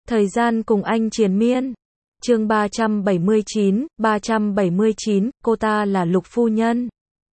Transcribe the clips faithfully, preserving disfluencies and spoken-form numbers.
Thời gian cùng anh triền miên. Chương ba trăm bảy mươi chín, ba trăm bảy mươi chín, cô ta là Lục phu nhân.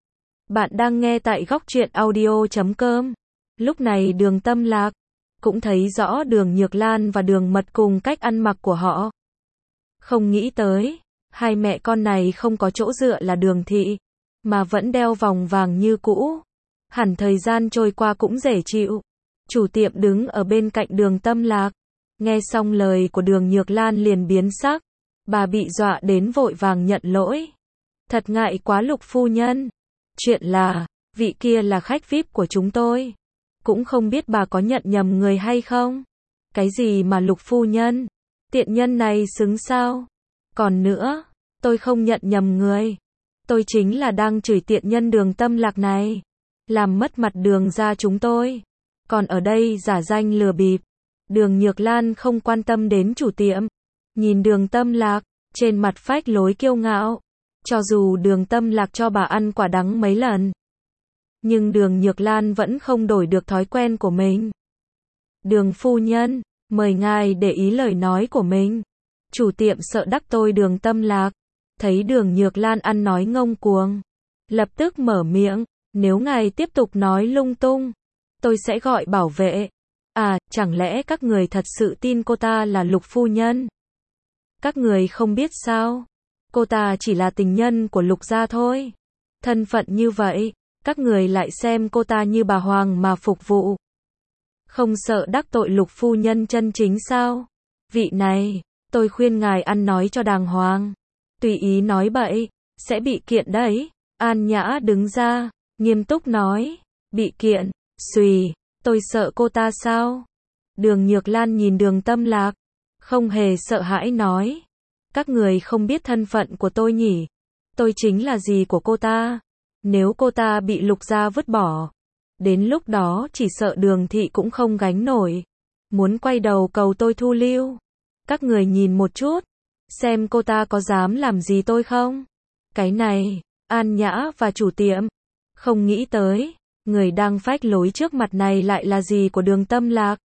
Bạn đang nghe tại góc truyện audio chấm com. Lúc này Đường Tâm Lạc cũng thấy rõ Đường Nhược Lan và Đường Mật cùng cách ăn mặc của họ. Không nghĩ tới, hai mẹ con này không có chỗ dựa là Đường thị, mà vẫn đeo vòng vàng như cũ. Hẳn thời gian trôi qua cũng dễ chịu. Chủ tiệm đứng ở bên cạnh Đường Tâm Lạc, nghe xong lời của Đường Nhược Lan liền biến sắc. Bà bị dọa đến vội vàng nhận lỗi. Thật ngại quá Lục phu nhân. Chuyện là, vị kia là khách vi ai pi của chúng tôi. Cũng không biết bà có nhận nhầm người hay không? Cái gì mà Lục phu nhân? Tiện nhân này xứng sao? Còn nữa, tôi không nhận nhầm người. Tôi chính là đang chửi tiện nhân Đường Tâm Lạc này. Làm mất mặt Đường gia chúng tôi. Còn ở đây giả danh lừa bịp. Đường Nhược Lan không quan tâm đến chủ tiệm. Nhìn Đường Tâm Lạc, trên mặt phách lối kiêu ngạo. Cho dù Đường Tâm Lạc cho bà ăn quả đắng mấy lần, nhưng Đường Nhược Lan vẫn không đổi được thói quen của mình. Đường phu nhân, mời ngài để ý lời nói của mình. Chủ tiệm sợ đắc tội Đường Tâm Lạc. Thấy Đường Nhược Lan ăn nói ngông cuồng, lập tức mở miệng. Nếu ngài tiếp tục nói lung tung, tôi sẽ gọi bảo vệ. À, chẳng lẽ các người thật sự tin cô ta là Lục phu nhân? Các người không biết sao? Cô ta chỉ là tình nhân của Lục gia thôi. Thân phận như vậy, các người lại xem cô ta như bà hoàng mà phục vụ. Không sợ đắc tội Lục phu nhân chân chính sao? Vị này, tôi khuyên ngài ăn nói cho đàng hoàng. Tùy ý nói bậy, sẽ bị kiện đấy. An Nhã đứng ra, nghiêm túc nói. Bị kiện, xùy, tôi sợ cô ta sao? Đường Nhược Lan nhìn Đường Tâm Lạc, không hề sợ hãi nói. Các người không biết thân phận của tôi nhỉ? Tôi chính là dì của cô ta. Nếu cô ta bị Lục gia vứt bỏ, đến lúc đó chỉ sợ Đường thị cũng không gánh nổi. Muốn quay đầu cầu tôi thu lưu. Các người nhìn một chút, xem cô ta có dám làm gì tôi không? Cái này, An Nhã và chủ tiệm không nghĩ tới, người đang phách lối trước mặt này lại là dì của Đường Tâm Lạc.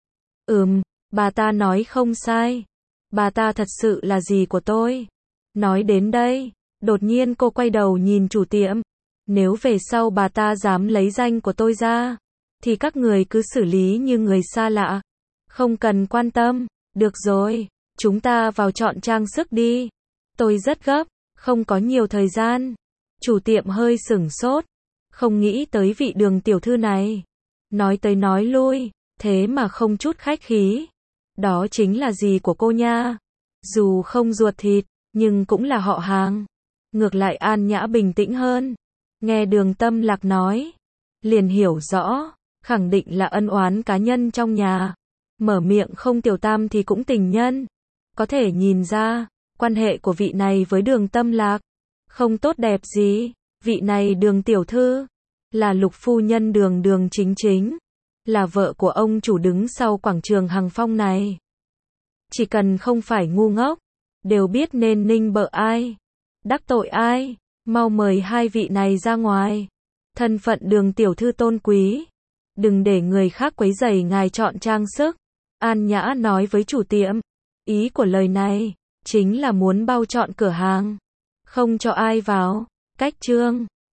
Ừm, bà ta nói không sai. Bà ta thật sự là dì của tôi. Nói đến đây, đột nhiên cô quay đầu nhìn chủ tiệm. Nếu về sau bà ta dám lấy danh của tôi ra, thì các người cứ xử lý như người xa lạ. Không cần quan tâm. Được rồi, chúng ta vào chọn trang sức đi. Tôi rất gấp, không có nhiều thời gian. Chủ tiệm hơi sửng sốt. Không nghĩ tới vị Đường tiểu thư này. Nói tới nói lui, thế mà không chút khách khí. Đó chính là dì của cô nha. Dù không ruột thịt, nhưng cũng là họ hàng. Ngược lại An Nhã bình tĩnh hơn. Nghe Đường Tâm Lạc nói, liền hiểu rõ, khẳng định là ân oán cá nhân trong nhà. Mở miệng không tiểu tam thì cũng tình nhân. Có thể nhìn ra, quan hệ của vị này với Đường Tâm Lạc không tốt đẹp gì. Vị này Đường tiểu thư, là Lục phu nhân Đường Đường chính chính, là vợ của ông chủ đứng sau quảng trường Hằng Phong này. Chỉ cần không phải ngu ngốc, đều biết nên ninh bợ ai, đắc tội ai. Mau mời hai vị này ra ngoài. Thân phận Đường tiểu thư tôn quý, đừng để người khác quấy rầy ngài chọn trang sức. An Nhã nói với chủ tiệm. Ý của lời này chính là muốn bao trọn cửa hàng, không cho ai vào. Cách chương